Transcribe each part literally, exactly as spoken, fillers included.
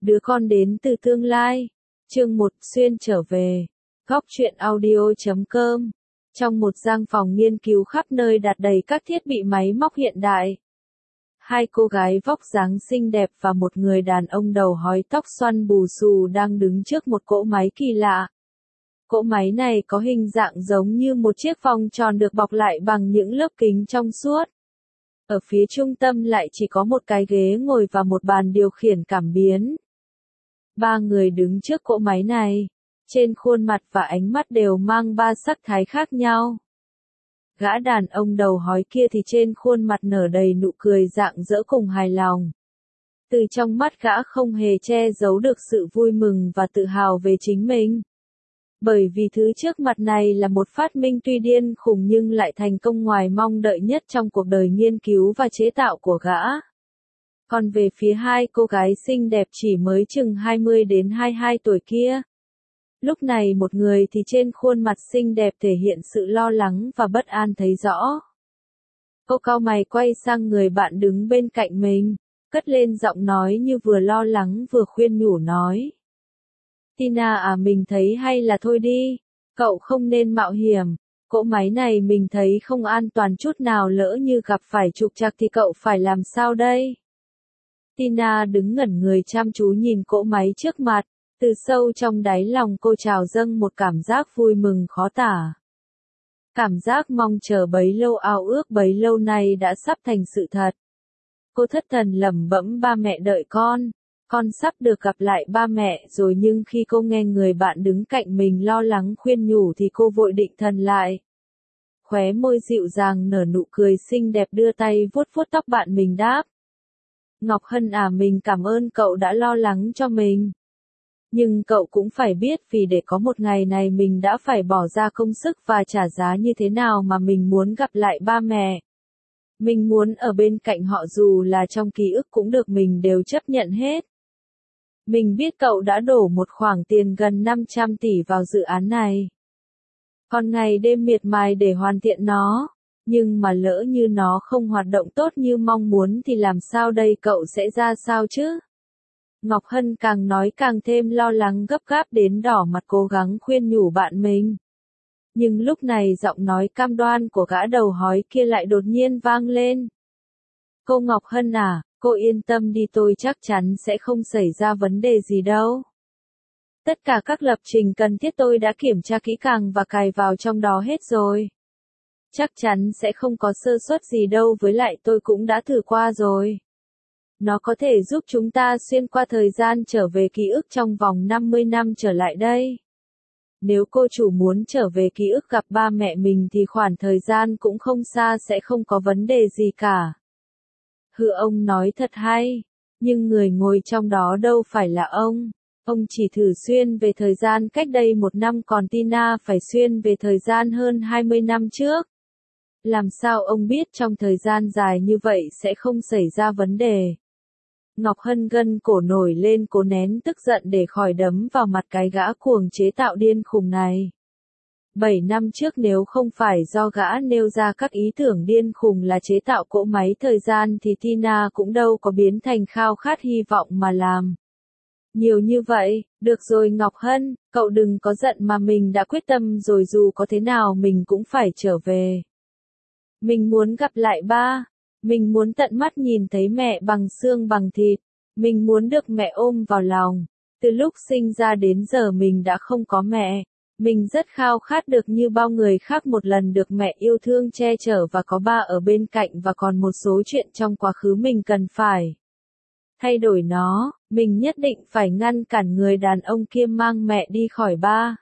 Đứa con đến từ tương lai. Chương một, Xuyên trở về. Góc truyện audio chấm com. Trong một gian phòng nghiên cứu khắp nơi đặt đầy các thiết bị máy móc hiện đại. Hai cô gái vóc dáng xinh đẹp và một người đàn ông đầu hói tóc xoăn bù xù đang đứng trước một cỗ máy kỳ lạ. Cỗ máy này có hình dạng giống như một chiếc vòng tròn được bọc lại bằng những lớp kính trong suốt. Ở phía trung tâm lại chỉ có một cái ghế ngồi và một bàn điều khiển cảm biến. Ba người đứng trước cỗ máy này, trên khuôn mặt và ánh mắt đều mang ba sắc thái khác nhau. Gã đàn ông đầu hói kia thì trên khuôn mặt nở đầy nụ cười rạng rỡ cùng hài lòng. Từ trong mắt gã không hề che giấu được sự vui mừng và tự hào về chính mình. Bởi vì thứ trước mặt này là một phát minh tuy điên khùng nhưng lại thành công ngoài mong đợi nhất trong cuộc đời nghiên cứu và chế tạo của gã. Còn về phía hai cô gái xinh đẹp chỉ mới chừng hai mươi đến hai mươi hai tuổi kia. Lúc này một người thì trên khuôn mặt xinh đẹp thể hiện sự lo lắng và bất an thấy rõ. Cô cau mày quay sang người bạn đứng bên cạnh mình, cất lên giọng nói như vừa lo lắng vừa khuyên nhủ nói. Tina à, mình thấy hay là thôi đi, cậu không nên mạo hiểm, cỗ máy này mình thấy không an toàn chút nào, lỡ như gặp phải trục trặc thì cậu phải làm sao đây? Tina đứng ngẩn người chăm chú nhìn cỗ máy trước mặt, từ sâu trong đáy lòng cô trào dâng một cảm giác vui mừng khó tả. Cảm giác mong chờ bấy lâu, ao ước bấy lâu nay đã sắp thành sự thật. Cô thất thần lẩm bẩm, ba mẹ đợi con. Con sắp được gặp lại ba mẹ rồi, nhưng khi cô nghe người bạn đứng cạnh mình lo lắng khuyên nhủ thì cô vội định thần lại. Khóe môi dịu dàng nở nụ cười xinh đẹp, đưa tay vuốt vuốt tóc bạn mình đáp. Ngọc Hân à, mình cảm ơn cậu đã lo lắng cho mình. Nhưng cậu cũng phải biết vì để có một ngày này mình đã phải bỏ ra công sức và trả giá như thế nào mà mình muốn gặp lại ba mẹ. Mình muốn ở bên cạnh họ dù là trong ký ức cũng được, mình đều chấp nhận hết. Mình biết cậu đã đổ một khoản tiền gần năm trăm tỷ vào dự án này. Còn ngày đêm miệt mài để hoàn thiện nó. Nhưng mà lỡ như nó không hoạt động tốt như mong muốn thì làm sao đây, cậu sẽ ra sao chứ? Ngọc Hân càng nói càng thêm lo lắng, gấp gáp đến đỏ mặt cố gắng khuyên nhủ bạn mình. Nhưng lúc này giọng nói cam đoan của gã đầu hói kia lại đột nhiên vang lên. Cô Ngọc Hân à, cô yên tâm đi, tôi chắc chắn sẽ không xảy ra vấn đề gì đâu. Tất cả các lập trình cần thiết tôi đã kiểm tra kỹ càng và cài vào trong đó hết rồi. Chắc chắn sẽ không có sơ suất gì đâu, với lại tôi cũng đã thử qua rồi. Nó có thể giúp chúng ta xuyên qua thời gian trở về ký ức trong vòng năm mươi năm trở lại đây. Nếu cô chủ muốn trở về ký ức gặp ba mẹ mình thì khoảng thời gian cũng không xa, sẽ không có vấn đề gì cả. Hừ, ông nói thật hay, nhưng người ngồi trong đó đâu phải là ông. Ông chỉ thử xuyên về thời gian cách đây một năm, còn Tina phải xuyên về thời gian hơn hai mươi năm trước. Làm sao ông biết trong thời gian dài như vậy sẽ không xảy ra vấn đề? Ngọc Hân gân cổ nổi lên, cố nén tức giận để khỏi đấm vào mặt cái gã cuồng chế tạo điên khùng này. Bảy năm trước nếu không phải do gã nêu ra các ý tưởng điên khùng là chế tạo cỗ máy thời gian thì Tina cũng đâu có biến thành khao khát hy vọng mà làm. Nhiều như vậy, được rồi Ngọc Hân, cậu đừng có giận mà, mình đã quyết tâm rồi, dù có thế nào mình cũng phải trở về. Mình muốn gặp lại ba. Mình muốn tận mắt nhìn thấy mẹ bằng xương bằng thịt. Mình muốn được mẹ ôm vào lòng. Từ lúc sinh ra đến giờ mình đã không có mẹ. Mình rất khao khát được như bao người khác một lần được mẹ yêu thương che chở và có ba ở bên cạnh, và còn một số chuyện trong quá khứ mình cần phải thay đổi nó. Mình nhất định phải ngăn cản người đàn ông kia mang mẹ đi khỏi ba.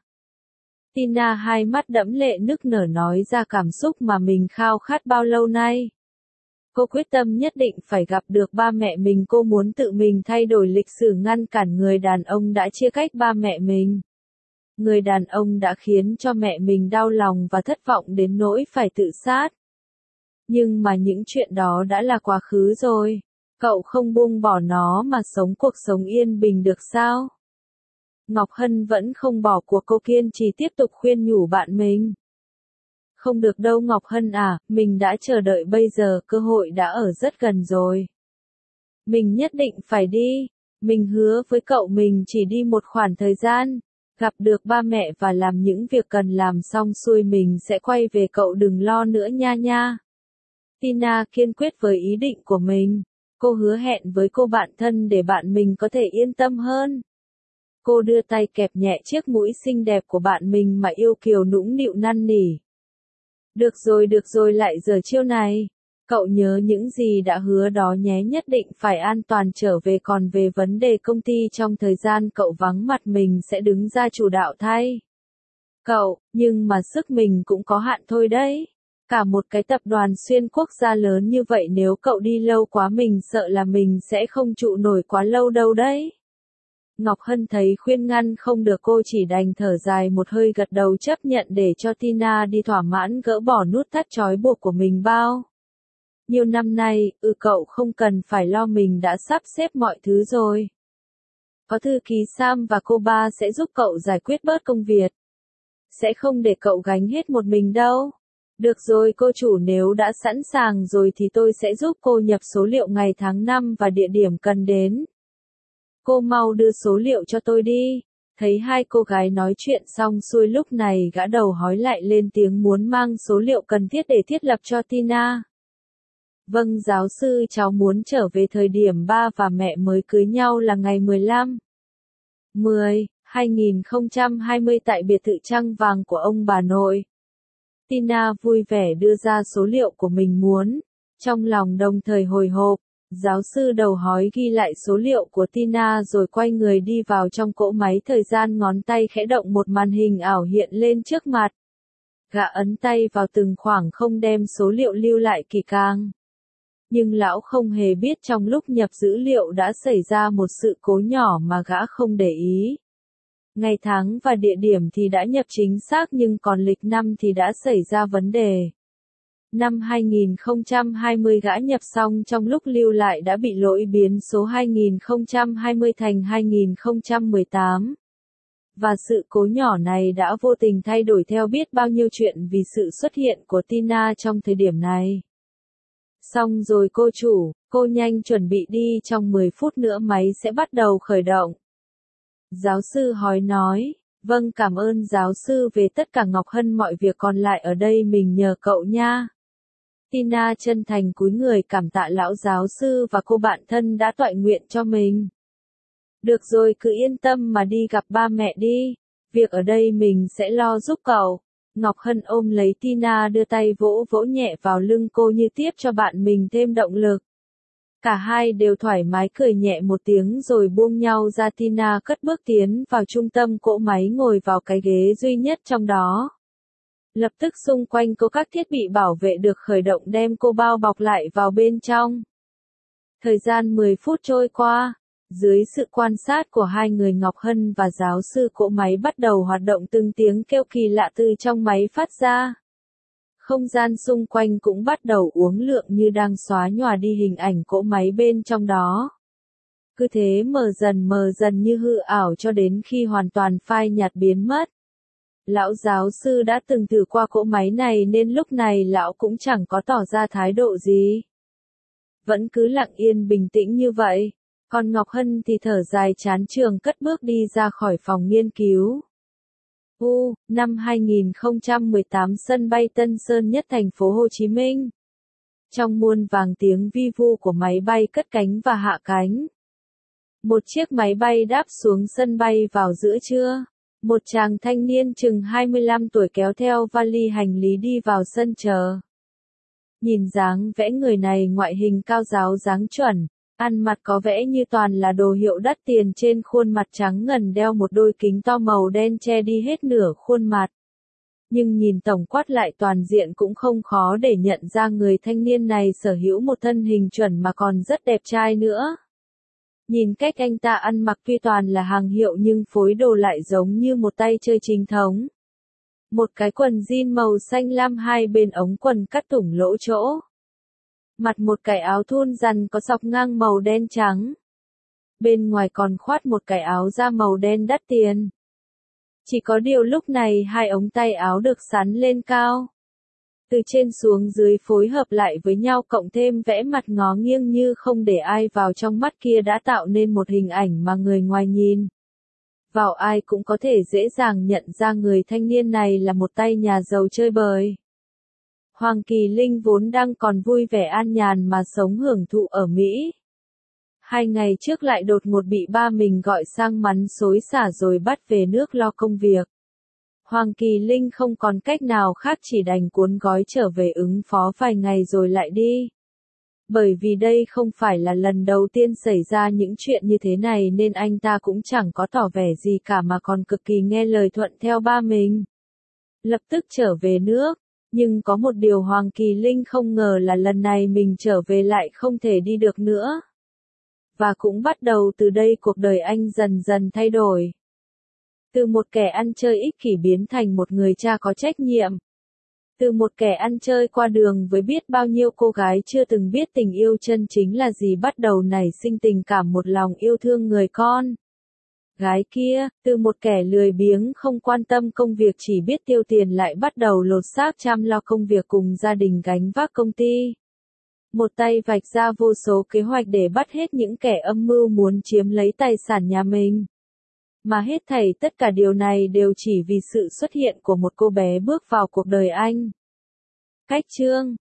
Tina hai mắt đẫm lệ nức nở nói ra cảm xúc mà mình khao khát bao lâu nay. Cô quyết tâm nhất định phải gặp được ba mẹ mình, cô muốn tự mình thay đổi lịch sử, ngăn cản người đàn ông đã chia cách ba mẹ mình. Người đàn ông đã khiến cho mẹ mình đau lòng và thất vọng đến nỗi phải tự sát. Nhưng mà những chuyện đó đã là quá khứ rồi. Cậu không buông bỏ nó mà sống cuộc sống yên bình được sao? Ngọc Hân vẫn không bỏ cuộc, cô kiên trì tiếp tục khuyên nhủ bạn mình. Không được đâu Ngọc Hân à, mình đã chờ đợi bây giờ, cơ hội đã ở rất gần rồi. Mình nhất định phải đi. Mình hứa với cậu mình chỉ đi một khoảng thời gian, gặp được ba mẹ và làm những việc cần làm xong xuôi mình sẽ quay về, cậu đừng lo nữa nha nha. Tina kiên quyết với ý định của mình. Cô hứa hẹn với cô bạn thân để bạn mình có thể yên tâm hơn. Cô đưa tay kẹp nhẹ chiếc mũi xinh đẹp của bạn mình mà yêu kiều nũng nịu năn nỉ. Được rồi được rồi, lại giờ chiêu này. Cậu nhớ những gì đã hứa đó nhé, nhất định phải an toàn trở về, còn về vấn đề công ty trong thời gian cậu vắng mặt mình sẽ đứng ra chủ đạo thay. Cậu, nhưng mà sức mình cũng có hạn thôi đấy. Cả một cái tập đoàn xuyên quốc gia lớn như vậy, nếu cậu đi lâu quá mình sợ là mình sẽ không trụ nổi quá lâu đâu đấy. Ngọc Hân thấy khuyên ngăn không được, cô chỉ đành thở dài một hơi gật đầu chấp nhận để cho Tina đi thỏa mãn gỡ bỏ nút thắt trói buộc của mình bao. Nhiều năm nay, ừ cậu không cần phải lo, mình đã sắp xếp mọi thứ rồi. Có thư ký Sam và cô ba sẽ giúp cậu giải quyết bớt công việc. Sẽ không để cậu gánh hết một mình đâu. Được rồi cô chủ, nếu đã sẵn sàng rồi thì tôi sẽ giúp cô nhập số liệu ngày tháng năm và địa điểm cần đến. Cô mau đưa số liệu cho tôi đi. Thấy hai cô gái nói chuyện xong xuôi, lúc này gã đầu hói lại lên tiếng muốn mang số liệu cần thiết để thiết lập cho Tina. Vâng giáo sư, cháu muốn trở về thời điểm ba và mẹ mới cưới nhau là ngày mười lăm mười hai nghìn không trăm hai mươi tại biệt thự Trăng Vàng của ông bà nội. Tina vui vẻ đưa ra số liệu của mình muốn, trong lòng đồng thời hồi hộp. Giáo sư đầu hói ghi lại số liệu của Tina rồi quay người đi vào trong cỗ máy thời gian, ngón tay khẽ động một màn hình ảo hiện lên trước mặt. Gã ấn tay vào từng khoảng không đem số liệu lưu lại kỹ càng. Nhưng lão không hề biết trong lúc nhập dữ liệu đã xảy ra một sự cố nhỏ mà gã không để ý. Ngày tháng và địa điểm thì đã nhập chính xác, nhưng còn lịch năm thì đã xảy ra vấn đề. Năm hai nghìn không trăm hai mươi gã nhập xong trong lúc lưu lại đã bị lỗi biến số hai nghìn không trăm hai mươi thành hai nghìn không trăm mười tám. Và sự cố nhỏ này đã vô tình thay đổi theo biết bao nhiêu chuyện vì sự xuất hiện của Tina trong thời điểm này. Xong rồi cô chủ, cô nhanh chuẩn bị đi, trong mười phút nữa máy sẽ bắt đầu khởi động. Giáo sư hói nói, vâng cảm ơn giáo sư về tất cả Ngọc Hân, mọi việc còn lại ở đây mình nhờ cậu nha. Tina chân thành cúi người cảm tạ lão giáo sư và cô bạn thân đã toại nguyện cho mình. Được rồi, cứ yên tâm mà đi gặp ba mẹ đi, việc ở đây mình sẽ lo giúp cậu. Ngọc Hân ôm lấy Tina, đưa tay vỗ vỗ nhẹ vào lưng cô như tiếp cho bạn mình thêm động lực. Cả hai đều thoải mái cười nhẹ một tiếng rồi buông nhau ra. Tina cất bước tiến vào trung tâm cỗ máy, ngồi vào cái ghế duy nhất trong đó. Lập tức xung quanh cô các thiết bị bảo vệ được khởi động đem cô bao bọc lại vào bên trong. Thời gian mười phút trôi qua, dưới sự quan sát của hai người Ngọc Hân và giáo sư, cỗ máy bắt đầu hoạt động, từng tiếng kêu kỳ lạ từ trong máy phát ra. Không gian xung quanh cũng bắt đầu uốn lượn như đang xóa nhòa đi hình ảnh cỗ máy bên trong đó. Cứ thế mờ dần mờ dần như hư ảo cho đến khi hoàn toàn phai nhạt biến mất. Lão giáo sư đã từng thử qua cỗ máy này nên lúc này lão cũng chẳng có tỏ ra thái độ gì. Vẫn cứ lặng yên bình tĩnh như vậy. Còn Ngọc Hân thì thở dài chán chường cất bước đi ra khỏi phòng nghiên cứu. U, năm hai nghìn không trăm mười tám, sân bay Tân Sơn Nhất, thành phố Hồ Chí Minh. Trong muôn vàng tiếng vi vu của máy bay cất cánh và hạ cánh. Một chiếc máy bay đáp xuống sân bay vào giữa trưa. Một chàng thanh niên chừng hai mươi lăm tuổi kéo theo vali hành lý đi vào sân chờ. Nhìn dáng vẻ người này, ngoại hình cao ráo dáng chuẩn, ăn mặc có vẻ như toàn là đồ hiệu đắt tiền, trên khuôn mặt trắng ngần đeo một đôi kính to màu đen che đi hết nửa khuôn mặt. Nhưng nhìn tổng quát lại toàn diện cũng không khó để nhận ra người thanh niên này sở hữu một thân hình chuẩn mà còn rất đẹp trai nữa. Nhìn cách anh ta ăn mặc tuy toàn là hàng hiệu nhưng phối đồ lại giống như một tay chơi chính thống. Một cái quần jean màu xanh lam, hai bên ống quần cắt thủng lỗ chỗ. Mặt một cái áo thun rằn có sọc ngang màu đen trắng. Bên ngoài còn khoác một cái áo da màu đen đắt tiền. Chỉ có điều lúc này hai ống tay áo được sắn lên cao. Từ trên xuống dưới phối hợp lại với nhau cộng thêm vẽ mặt ngó nghiêng như không để ai vào trong mắt kia đã tạo nên một hình ảnh mà người ngoài nhìn vào ai cũng có thể dễ dàng nhận ra người thanh niên này là một tay nhà giàu chơi bời. Hoàng Kỳ Linh vốn đang còn vui vẻ an nhàn mà sống hưởng thụ ở Mỹ. Hai ngày trước lại đột ngột bị ba mình gọi sang mắng xối xả rồi bắt về nước lo công việc. Hoàng Kỳ Linh không còn cách nào khác chỉ đành cuốn gói trở về ứng phó vài ngày rồi lại đi. Bởi vì đây không phải là lần đầu tiên xảy ra những chuyện như thế này nên anh ta cũng chẳng có tỏ vẻ gì cả mà còn cực kỳ nghe lời thuận theo ba mình. Lập tức trở về nước, nhưng có một điều Hoàng Kỳ Linh không ngờ là lần này mình trở về lại không thể đi được nữa. Và cũng bắt đầu từ đây cuộc đời anh dần dần thay đổi. Từ một kẻ ăn chơi ích kỷ biến thành một người cha có trách nhiệm. Từ một kẻ ăn chơi qua đường với biết bao nhiêu cô gái chưa từng biết tình yêu chân chính là gì bắt đầu nảy sinh tình cảm một lòng yêu thương người con gái kia, từ một kẻ lười biếng không quan tâm công việc chỉ biết tiêu tiền lại bắt đầu lột xác chăm lo công việc cùng gia đình gánh vác công ty. Một tay vạch ra vô số kế hoạch để bắt hết những kẻ âm mưu muốn chiếm lấy tài sản nhà mình. Mà hết thảy tất cả điều này đều chỉ vì sự xuất hiện của một cô bé bước vào cuộc đời anh. Cách chương